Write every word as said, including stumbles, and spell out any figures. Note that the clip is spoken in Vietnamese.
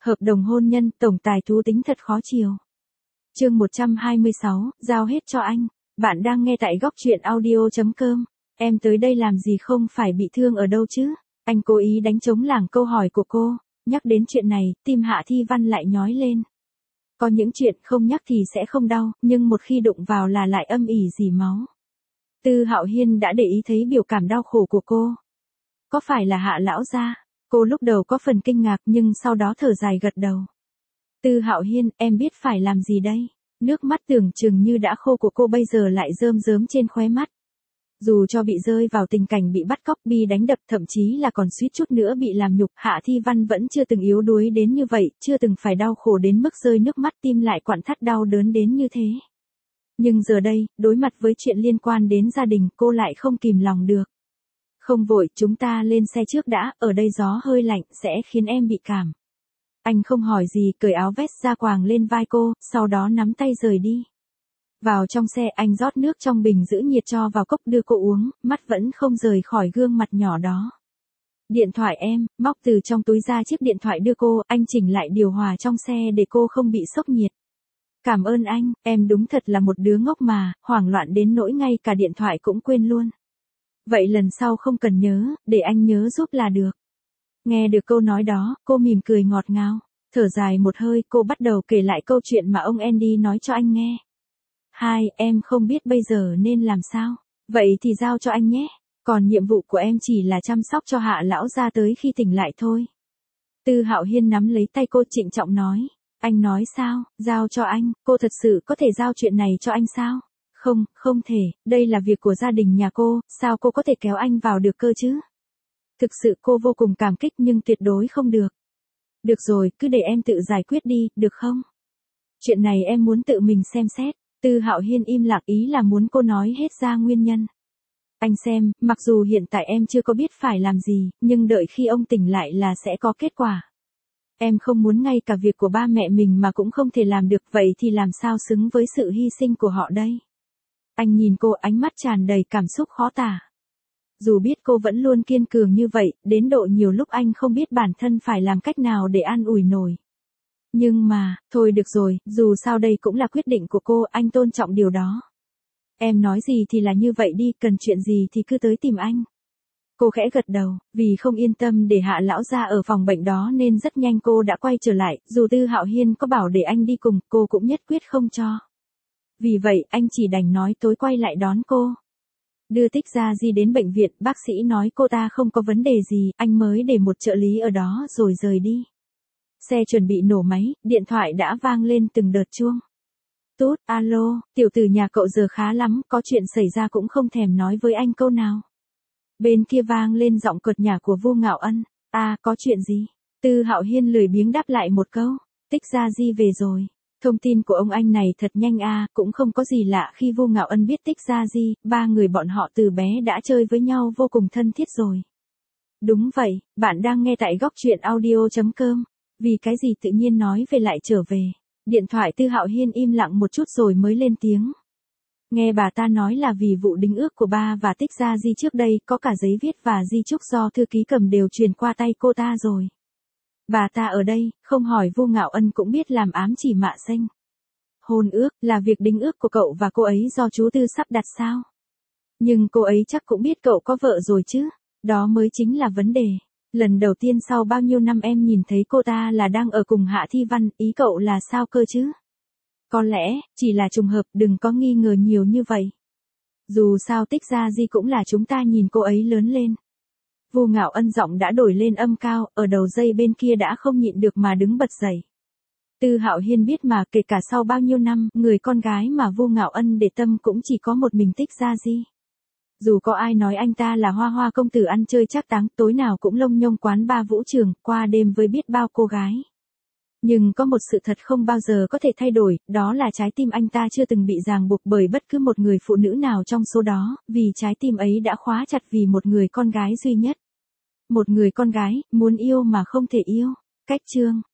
Hợp đồng hôn nhân, tổng tài thú tính thật khó chiều. Chương một trăm hai mươi sáu, giao hết cho anh. Bạn đang nghe tại góc truyện audio chấm com. Em tới đây làm gì, không phải bị thương ở đâu chứ? Anh cố ý đánh trống lảng câu hỏi của cô. Nhắc đến chuyện này, tim Hạ Thi Văn lại nhói lên. Có những chuyện không nhắc thì sẽ không đau, nhưng một khi đụng vào là lại âm ỉ dỉ máu. Tư Hạo Hiên đã để ý thấy biểu cảm đau khổ của cô. Có phải là Hạ lão gia? Cô lúc đầu có phần kinh ngạc nhưng sau đó thở dài gật đầu. Tư Hạo Hiên, em biết phải làm gì đây? Nước mắt tưởng chừng như đã khô của cô bây giờ lại rơm rớm trên khóe mắt. Dù cho bị rơi vào tình cảnh bị bắt cóc, bi đánh đập, thậm chí là còn suýt chút nữa bị làm nhục, Hạ Thi Văn vẫn chưa từng yếu đuối đến như vậy, chưa từng phải đau khổ đến mức rơi nước mắt, tim lại quặn thắt đau đớn đến như thế. Nhưng giờ đây, đối mặt với chuyện liên quan đến gia đình, cô lại không kìm lòng được. Không vội, chúng ta lên xe trước đã, ở đây gió hơi lạnh, sẽ khiến em bị cảm. Anh không hỏi gì, cởi áo vest ra quàng lên vai cô, sau đó nắm tay rời đi. Vào trong xe, anh rót nước trong bình giữ nhiệt cho vào cốc đưa cô uống, mắt vẫn không rời khỏi gương mặt nhỏ đó. Điện thoại em, móc từ trong túi ra chiếc điện thoại đưa cô, anh chỉnh lại điều hòa trong xe để cô không bị sốc nhiệt. Cảm ơn anh, em đúng thật là một đứa ngốc mà, hoảng loạn đến nỗi ngay cả điện thoại cũng quên luôn. Vậy lần sau không cần nhớ, để anh nhớ giúp là được. Nghe được câu nói đó, cô mỉm cười ngọt ngào, thở dài một hơi, cô bắt đầu kể lại câu chuyện mà ông Andy nói cho anh nghe. Hai, em không biết bây giờ nên làm sao, vậy thì giao cho anh nhé, còn nhiệm vụ của em chỉ là chăm sóc cho Hạ lão gia tới khi tỉnh lại thôi. Tư Hạo Hiên nắm lấy tay cô trịnh trọng nói, anh nói sao, giao cho anh, cô thật sự có thể giao chuyện này cho anh sao? Không, không thể, đây là việc của gia đình nhà cô, sao cô có thể kéo anh vào được cơ chứ? Thực sự cô vô cùng cảm kích nhưng tuyệt đối không được. Được rồi, cứ để em tự giải quyết đi, được không? Chuyện này em muốn tự mình xem xét. Tư Hạo Hiên im lặng, ý là muốn cô nói hết ra nguyên nhân. Anh xem, mặc dù hiện tại em chưa có biết phải làm gì, nhưng đợi khi ông tỉnh lại là sẽ có kết quả. Em không muốn ngay cả việc của ba mẹ mình mà cũng không thể làm được, vậy thì làm sao xứng với sự hy sinh của họ đây? Anh nhìn cô, ánh mắt tràn đầy cảm xúc khó tả. Dù biết cô vẫn luôn kiên cường như vậy, đến độ nhiều lúc anh không biết bản thân phải làm cách nào để an ủi nổi. Nhưng mà, thôi được rồi, dù sao đây cũng là quyết định của cô, anh tôn trọng điều đó. Em nói gì thì là như vậy đi, cần chuyện gì thì cứ tới tìm anh. Cô khẽ gật đầu, vì không yên tâm để Hạ lão gia ở phòng bệnh đó nên rất nhanh cô đã quay trở lại, dù Tư Hạo Hiên có bảo để anh đi cùng, cô cũng nhất quyết không cho. Vì vậy, anh chỉ đành nói tối quay lại đón cô. Đưa Tích Gia Di đến bệnh viện, bác sĩ nói cô ta không có vấn đề gì, anh mới để một trợ lý ở đó rồi rời đi. Xe chuẩn bị nổ máy, điện thoại đã vang lên từng đợt chuông. Tút, alo, tiểu tử nhà cậu giờ khá lắm, có chuyện xảy ra cũng không thèm nói với anh câu nào. Bên kia vang lên giọng cợt nhả của Vu Ngạo Ân. À, có chuyện gì? Tư Hạo Hiên lười biếng đáp lại một câu. Tích Gia Di về rồi. Thông tin của ông anh này thật nhanh à, cũng không có gì lạ khi Vu Ngạo Ân biết Tích Gia Di, ba người bọn họ từ bé đã chơi với nhau vô cùng thân thiết rồi. Đúng vậy, bạn đang nghe tại góc truyện audio chấm com. Vì cái gì tự nhiên nói về lại trở về. Điện thoại Tư Hạo Hiên im lặng một chút rồi mới lên tiếng. Nghe bà ta nói là vì vụ đính ước của ba và Tích Gia Di trước đây, có cả giấy viết và di chúc do thư ký cầm đều truyền qua tay cô ta rồi. Bà ta ở đây, không hỏi Vu Ngạo Ân cũng biết làm ám chỉ mạ xanh. Hôn ước, là việc đính ước của cậu và cô ấy do chú Tư sắp đặt sao? Nhưng cô ấy chắc cũng biết cậu có vợ rồi chứ, đó mới chính là vấn đề. Lần đầu tiên sau bao nhiêu năm em nhìn thấy cô ta là đang ở cùng Hạ Thi Văn, ý cậu là sao cơ chứ? Có lẽ, chỉ là trùng hợp, đừng có nghi ngờ nhiều như vậy. Dù sao Tích Gia Di cũng là chúng ta nhìn cô ấy lớn lên. Vu Ngạo Ân giọng đã đổi lên âm cao, ở đầu dây bên kia đã không nhịn được mà đứng bật dậy. Tư Hạo Hiên biết mà kể cả sau bao nhiêu năm, người con gái mà Vu Ngạo Ân để tâm cũng chỉ có một mình Tích Gia Di. Dù có ai nói anh ta là hoa hoa công tử ăn chơi trác táng, tối nào cũng lông nhông quán ba vũ trường, qua đêm với biết bao cô gái. Nhưng có một sự thật không bao giờ có thể thay đổi, đó là trái tim anh ta chưa từng bị ràng buộc bởi bất cứ một người phụ nữ nào trong số đó, vì trái tim ấy đã khóa chặt vì một người con gái duy nhất. Một người con gái, muốn yêu mà không thể yêu. Cách chương.